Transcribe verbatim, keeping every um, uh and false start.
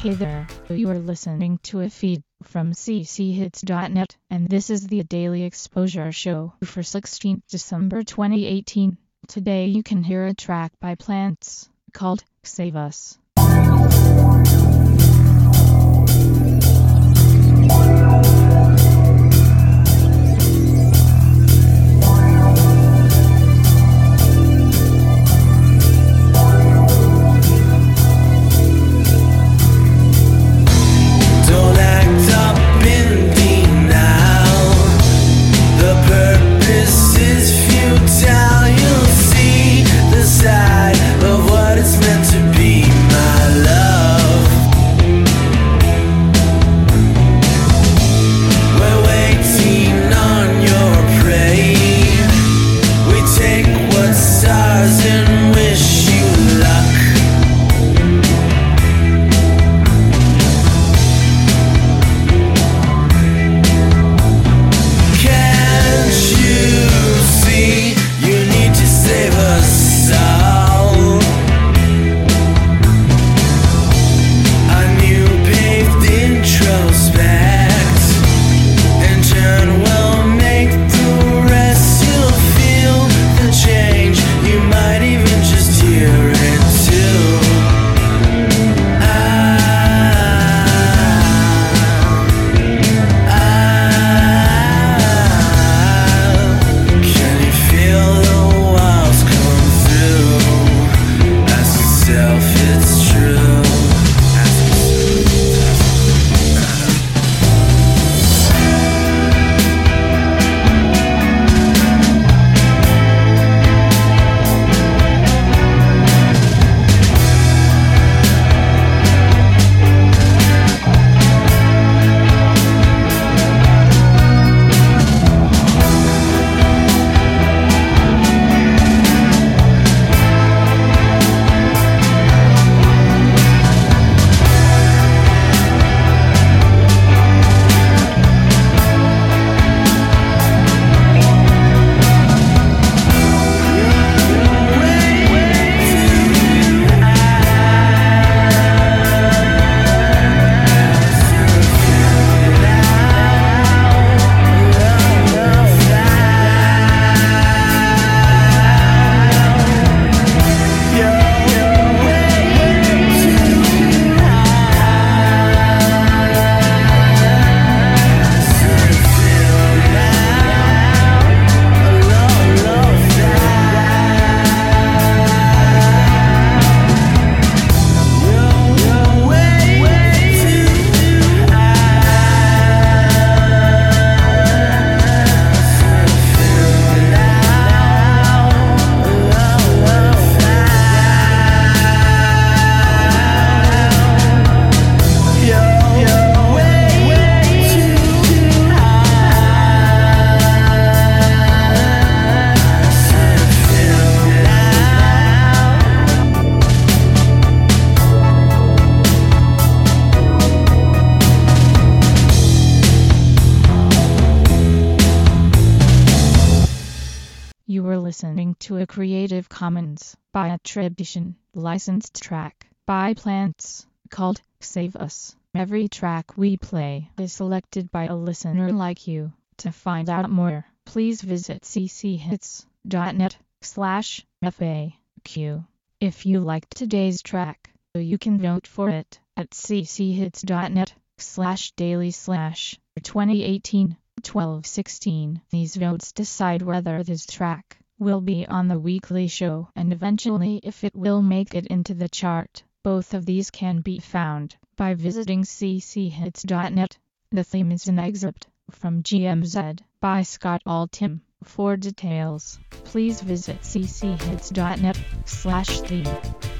Hey there, you are listening to a feed from c c hits dot net, and this is the Daily Exposure Show for sixteenth December twenty eighteen. Today you can hear a track by Plants called Save Us. You were listening to a Creative Commons by attribution, licensed track by Plants called Save Us. Every track we play is selected by a listener like you. To find out more, please visit c c hits dot net slash F A Q. If you liked today's track, you can vote for it at c c hits dot net slash daily slash twenty eighteen. twelve sixteen. These votes decide whether this track will be on the weekly show and eventually if it will make it into the chart. Both of these can be found by visiting c c hits dot net. The theme is an excerpt from G M Z by Scott Altham. For details, please visit c c hits dot net slash theme.